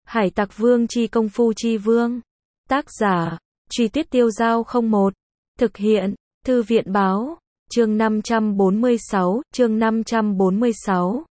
Hải Tặc Vương chi công phu chi vương. Tác giả, Truy Tuyết Tiêu Dao 01. Thực hiện, Thư viện báo, chương 546.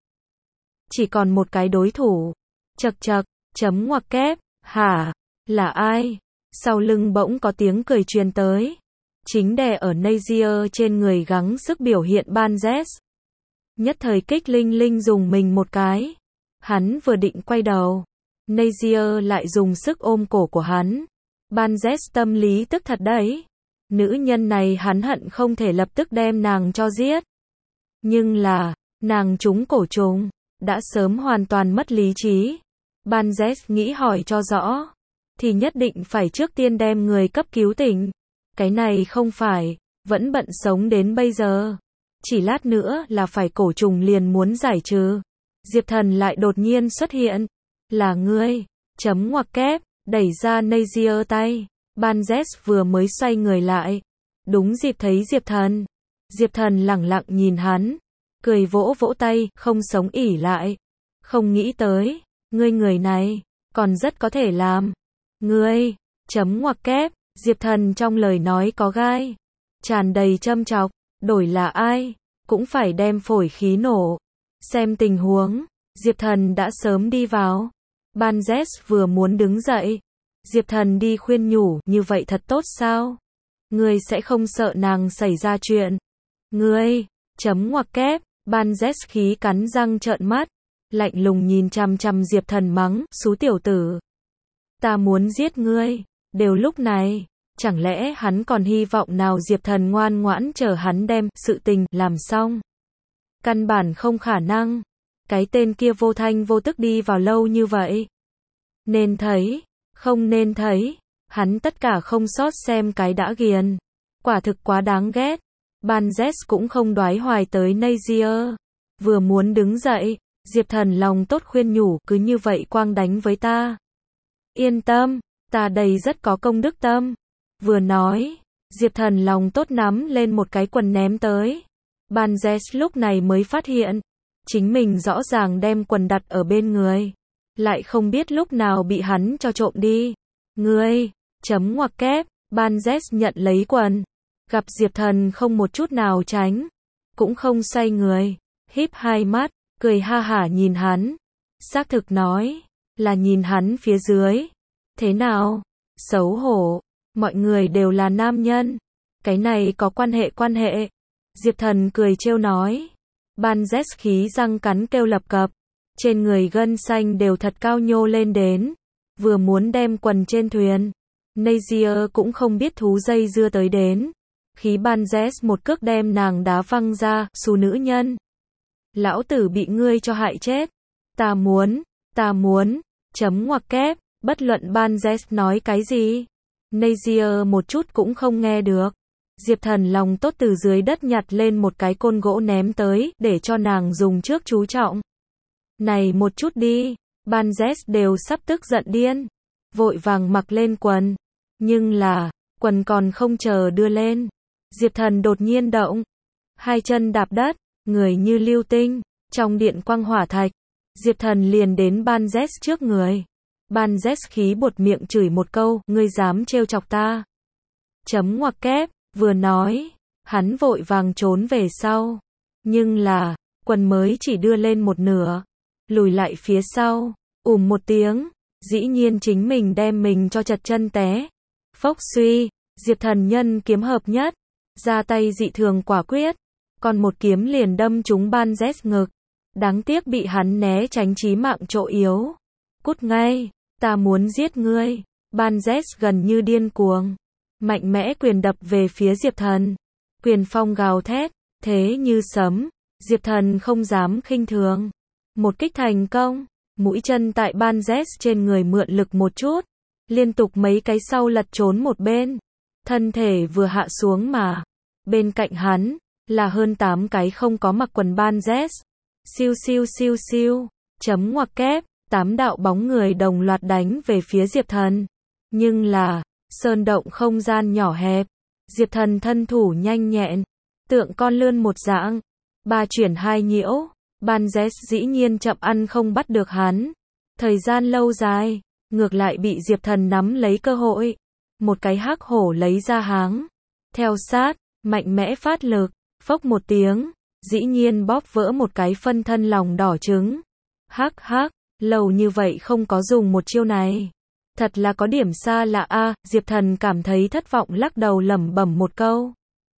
Chỉ còn một cái đối thủ. Chậc chậc, chấm ngoặc kép, hả, là ai? Sau lưng bỗng có tiếng cười truyền tới. Chính đè ở Nazier trên người gắng sức biểu hiện Banzes. Nhất thời kích linh linh dùng mình một cái. Hắn vừa định quay đầu. Nazier lại dùng sức ôm cổ của hắn. Banzes tâm lý tức thật đấy. Nữ nhân này hắn hận không thể lập tức đem nàng cho giết. Nhưng là, nàng trúng cổ trùng, đã sớm hoàn toàn mất lý trí. Banzes nghĩ hỏi cho rõ, thì nhất định phải trước tiên đem người cấp cứu tỉnh. Cái này không phải, vẫn bận sống đến bây giờ. Chỉ lát nữa là phải cổ trùng liền muốn giải trừ. Diệp Thần lại đột nhiên xuất hiện. Là ngươi, chấm ngoặc kép, đẩy ra Nazier tay. Banzes vừa mới xoay người lại. Đúng dịp thấy Diệp Thần. Diệp Thần lẳng lặng nhìn hắn. Cười vỗ vỗ tay, không sống ỉ lại. Không nghĩ tới, ngươi người này, còn rất có thể làm. Ngươi, chấm ngoặc kép, Diệp Thần trong lời nói có gai. Tràn đầy châm chọc, đổi là ai, cũng phải đem phổi khí nổ. Xem tình huống, Diệp Thần đã sớm đi vào. Banzes vừa muốn đứng dậy. Diệp Thần đi khuyên nhủ, như vậy thật tốt sao? Ngươi sẽ không sợ nàng xảy ra chuyện. Ngươi, chấm ngoặc kép, Banzes khí cắn răng trợn mắt. Lạnh lùng nhìn chằm chằm Diệp Thần mắng, xú tiểu tử. Ta muốn giết ngươi, đều lúc này. Chẳng lẽ hắn còn hy vọng nào Diệp Thần ngoan ngoãn chờ hắn đem sự tình làm xong? Căn bản không khả năng. Cái tên kia vô thanh vô tức đi vào lâu như vậy. Nên thấy, không nên thấy, hắn tất cả không sót xem cái đã ghiền. Quả thực quá đáng ghét. Banzes cũng không đoái hoài tới Nazier. Vừa muốn đứng dậy, Diệp Thần lòng tốt khuyên nhủ, cứ như vậy quang đánh với ta. Yên tâm, ta đây rất có công đức tâm. Vừa nói, Diệp Thần lòng tốt nắm lên một cái quần ném tới. Banzes lúc này mới phát hiện, chính mình rõ ràng đem quần đặt ở bên người. Lại không biết lúc nào bị hắn cho trộm đi. Ngươi, chấm ngoặc kép, Banzes nhận lấy quần. Gặp Diệp Thần không một chút nào tránh. Cũng không xoay người. Híp hai mắt, cười ha hả nhìn hắn. Xác thực nói, là nhìn hắn phía dưới. Thế nào? Xấu hổ. Mọi người đều là nam nhân. Cái này có quan hệ. Diệp Thần cười trêu nói. Banzes khí răng cắn kêu lập cập. Trên người gân xanh đều thật cao nhô lên đến. Vừa muốn đem quần trên thuyền. Nazier cũng không biết thú dây dưa tới đến. Khí Banzes một cước đem nàng đá văng ra, xú nữ nhân. Lão tử bị ngươi cho hại chết. Ta muốn, chấm ngoặc kép, bất luận Banzes nói cái gì. Nazier một chút cũng không nghe được. Diệp Thần lòng tốt từ dưới đất nhặt lên một cái côn gỗ ném tới, để cho nàng dùng trước chú trọng. Này một chút đi, Banzes đều sắp tức giận điên. Vội vàng mặc lên quần. Nhưng là, quần còn không chờ đưa lên. Diệp Thần đột nhiên động. Hai chân đạp đất, người như lưu tinh. Trong điện quang hỏa thạch, Diệp Thần liền đến Banzes trước người. Banzes khí buột miệng chửi một câu, ngươi dám trêu chọc ta. Chấm ngoặc kép, vừa nói, hắn vội vàng trốn về sau. Nhưng là, quần mới chỉ đưa lên một nửa. Lùi lại phía sau, một tiếng, dĩ nhiên chính mình đem mình cho chật chân té. Phốc suy, Diệp Thần nhân kiếm hợp nhất, ra tay dị thường quả quyết. Còn một kiếm liền đâm trúng Banzes ngực. Đáng tiếc bị hắn né tránh chí mạng chỗ yếu. Cút ngay, ta muốn giết ngươi. Banzes gần như điên cuồng. Mạnh mẽ quyền đập về phía Diệp Thần. Quyền phong gào thét, thế như sấm. Diệp Thần không dám khinh thường. Một kích thành công, mũi chân tại Banzes trên người mượn lực một chút. Liên tục mấy cái sau lật trốn một bên. Thân thể vừa hạ xuống mà. Bên cạnh hắn, là hơn 8 cái không có mặc quần Banzes. Siêu, chấm ngoặc kép, 8 đạo bóng người đồng loạt đánh về phía Diệp Thần. Nhưng là, sơn động không gian nhỏ hẹp. Diệp Thần thân thủ nhanh nhẹn, tượng con lươn một dạng. 3 chuyển 2 nhiễu, Banzes dĩ nhiên chậm ăn không bắt được hắn. Thời gian lâu dài, ngược lại bị Diệp Thần nắm lấy cơ hội. Một cái hắc hổ lấy ra háng. Theo sát, mạnh mẽ phát lực, phốc một tiếng, dĩ nhiên bóp vỡ một cái phân thân lòng đỏ trứng. Hắc hắc, lâu như vậy không có dùng một chiêu này. Thật là có điểm xa lạ a. Diệp Thần cảm thấy thất vọng lắc đầu lẩm bẩm một câu.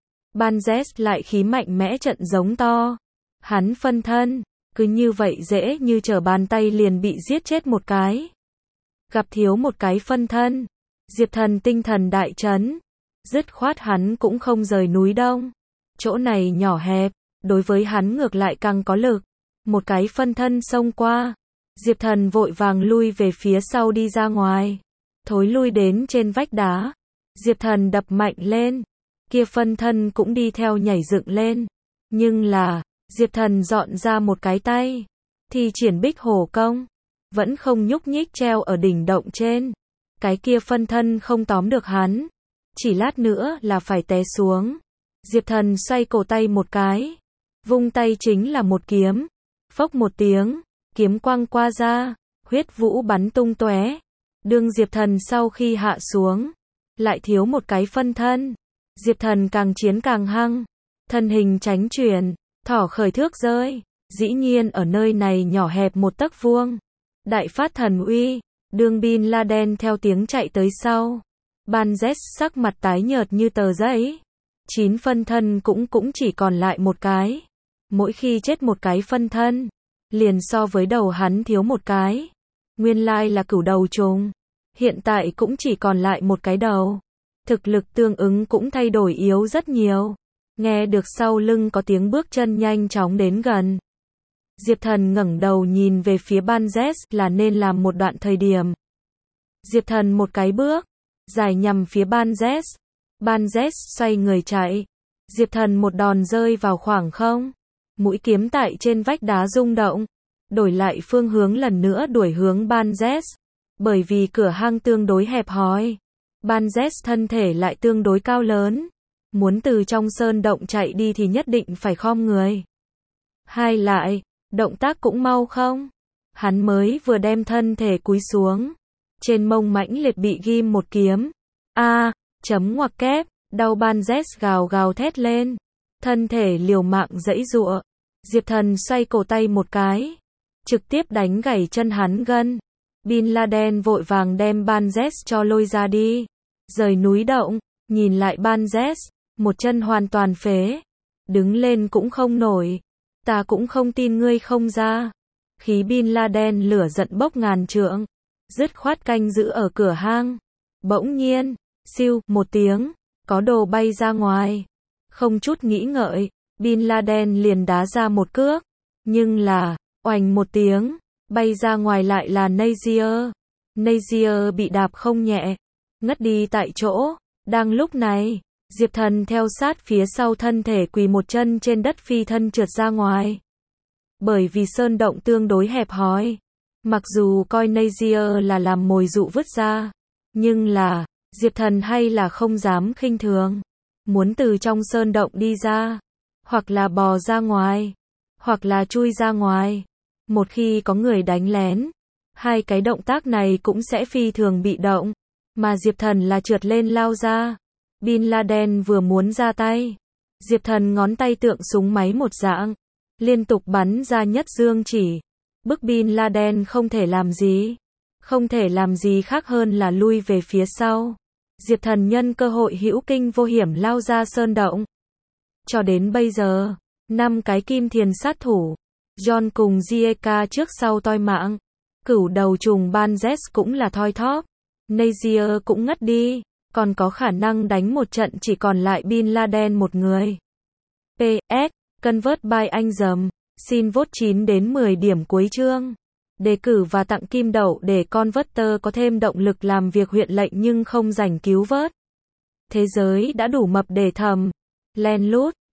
Banzes lại khí mạnh mẽ trận giống to. Hắn phân thân, cứ như vậy dễ như trở bàn tay liền bị giết chết một cái. Gặp thiếu một cái phân thân, Diệp Thần tinh thần đại chấn. Dứt khoát hắn cũng không rời núi đông. Chỗ này nhỏ hẹp, đối với hắn ngược lại càng có lực. Một cái phân thân xông qua. Diệp Thần vội vàng lui về phía sau đi ra ngoài. Thối lui đến trên vách đá. Diệp Thần đập mạnh lên. Kia phân thân cũng đi theo nhảy dựng lên. Nhưng là, Diệp Thần dọn ra một cái tay. Thì triển Bích Hổ công. Vẫn không nhúc nhích treo ở đỉnh động trên. Cái kia phân thân không tóm được hắn. Chỉ lát nữa là phải té xuống. Diệp Thần xoay cổ tay một cái. Vung tay chính là một kiếm. Phốc một tiếng. Kiếm quang qua ra. Huyết vũ bắn tung tóe. Đương Diệp Thần sau khi hạ xuống. Lại thiếu một cái phân thân. Diệp Thần càng chiến càng hăng. Thân hình tránh chuyển. Thỏ khởi thước rơi. Dĩ nhiên ở nơi này nhỏ hẹp một tấc vuông. Đại phát thần uy. Đương Bin Laden theo tiếng chạy tới sau. Banzes sắc mặt tái nhợt như tờ giấy. 9 phân thân cũng chỉ còn lại một cái. Mỗi khi chết một cái phân thân, liền so với đầu hắn thiếu một cái. Nguyên lai là cửu đầu trùng. Hiện tại cũng chỉ còn lại một cái đầu. Thực lực tương ứng cũng thay đổi yếu rất nhiều. Nghe được sau lưng có tiếng bước chân nhanh chóng đến gần. Diệp Thần ngẩng đầu nhìn về phía Banzes là nên làm một đoạn thời điểm. Diệp Thần một cái bước, dài nhằm phía Banzes. Banzes xoay người chạy. Diệp Thần một đòn rơi vào khoảng không. Mũi kiếm tại trên vách đá rung động. Đổi lại phương hướng lần nữa đuổi hướng Banzes. Bởi vì cửa hang tương đối hẹp hòi. Banzes thân thể lại tương đối cao lớn. Muốn từ trong sơn động chạy đi thì nhất định phải khom người. Hai lại, động tác cũng mau không? Hắn mới vừa đem thân thể cúi xuống. Trên mông mãnh liệt bị ghim một kiếm. Chấm ngoặc kép, đau. Banzes gào gào thét lên. Thân thể liều mạng giãy giụa. Diệp Thần xoay cổ tay một cái. Trực tiếp đánh gãy chân hắn gân. Bin Laden vội vàng đem Banzes cho lôi ra đi. Rời núi động, nhìn lại Banzes, một chân hoàn toàn phế. Đứng lên cũng không nổi. Ta cũng không tin ngươi không ra. Khí Bin Laden lửa giận bốc ngàn trượng. Dứt khoát canh giữ ở cửa hang. Bỗng nhiên, siêu, một tiếng, có đồ bay ra ngoài. Không chút nghĩ ngợi, Bin Laden liền đá ra một cước. Nhưng là, oành một tiếng, bay ra ngoài lại là Nazier. Nazier bị đạp không nhẹ, ngất đi tại chỗ. Đang lúc này, Diệp Thần theo sát phía sau thân thể quỳ một chân trên đất phi thân trượt ra ngoài. Bởi vì sơn động tương đối hẹp hòi. Mặc dù coi Nazier là làm mồi dụ vứt ra. Nhưng là, Diệp Thần hay là không dám khinh thường. Muốn từ trong sơn động đi ra. Hoặc là bò ra ngoài. Hoặc là chui ra ngoài. Một khi có người đánh lén. Hai cái động tác này cũng sẽ phi thường bị động. Mà Diệp Thần là trượt lên lao ra. Bin Laden vừa muốn ra tay. Diệp Thần ngón tay tượng súng máy một dạng. Liên tục bắn ra nhất dương chỉ. Bức Bin Laden không thể làm gì. Không thể làm gì khác hơn là lui về phía sau. Diệp Thần nhân cơ hội hữu kinh vô hiểm lao ra sơn động. Cho đến bây giờ, 5 cái kim thiền sát thủ. John cùng Zieka trước sau toi mạng. Cửu đầu trùng Banzes cũng là thoi thóp. Nazier cũng ngất đi. Còn có khả năng đánh một trận chỉ còn lại Bin Laden một người. PS, Convert by anh dầm. Xin vote 9 đến 10 điểm cuối chương. Đề cử và tặng kim đậu để Converter có thêm động lực làm việc huyện lệnh nhưng không rảnh cứu vớt. Thế giới đã đủ mập để thầm. Len lút.